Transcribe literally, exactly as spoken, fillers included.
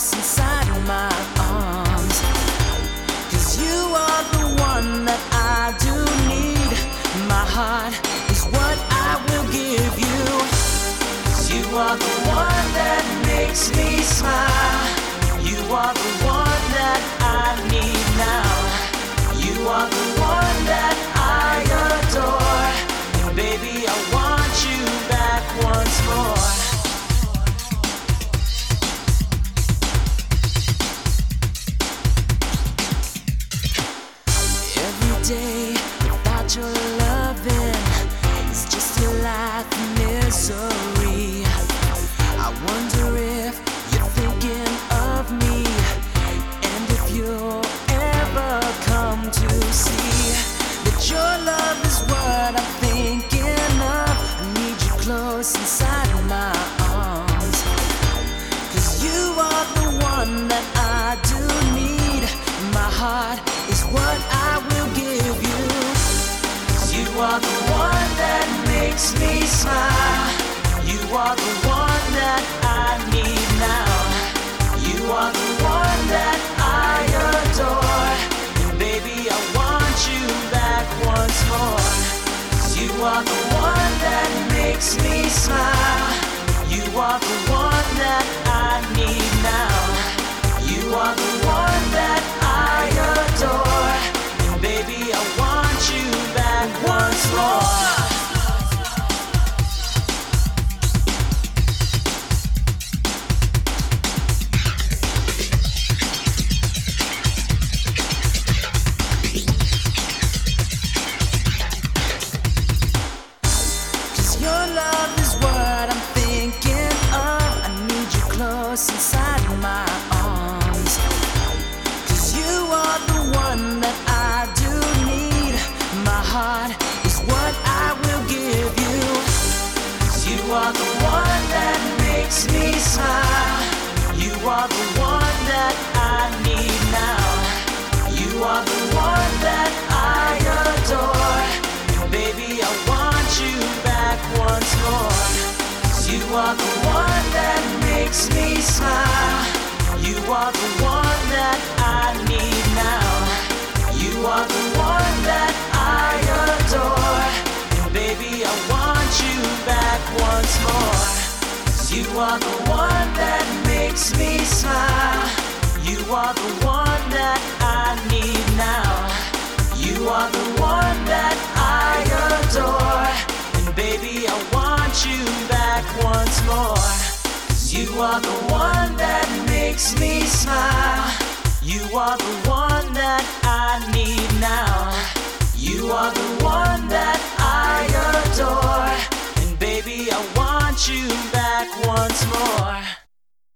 close inside my arms. 'Cause you are the one that I do need. My heart is what I will give you. 'Cause you are the one that makes me smile. You are the one that I need now. You are the one that I adore. And baby, I want you back once more. Every day without your loving is just a life of misery. I wonder if you're thinking of me, and if you'll ever come to see that your love is what I'm thinking of. I need you close inside my arms. 'Cause you are the one that I do need. My heart is what I will give you. 'Cause you are the one that makes me smile. You are the one that I need now. You are the one that I adore. And baby, I want you back once more. 'Cause you are the one that makes me smile. You are the one that I need now. You are the one that I adore. And baby, I want you back once more. Your love is what I'm thinking of. I need you close inside my arms. 'Cause you are the one that I do need. My heart is what I will give you. 'Cause you are the one that makes me smile. You are the one that I need now. You are the one that I adore. And baby, I want you back once more. 'Cause you are the one that makes me smile. You are the one that I need now. You are the one that I adore. And baby, I want you back once more. 'Cause you are the one that makes me smile. You are the one that I need now. You are the one that I adore. And baby, I want you back once more. 'Cause you are the one that makes me smile. You are the one that I need now. You are the one that I adore. And baby, I want you back once more.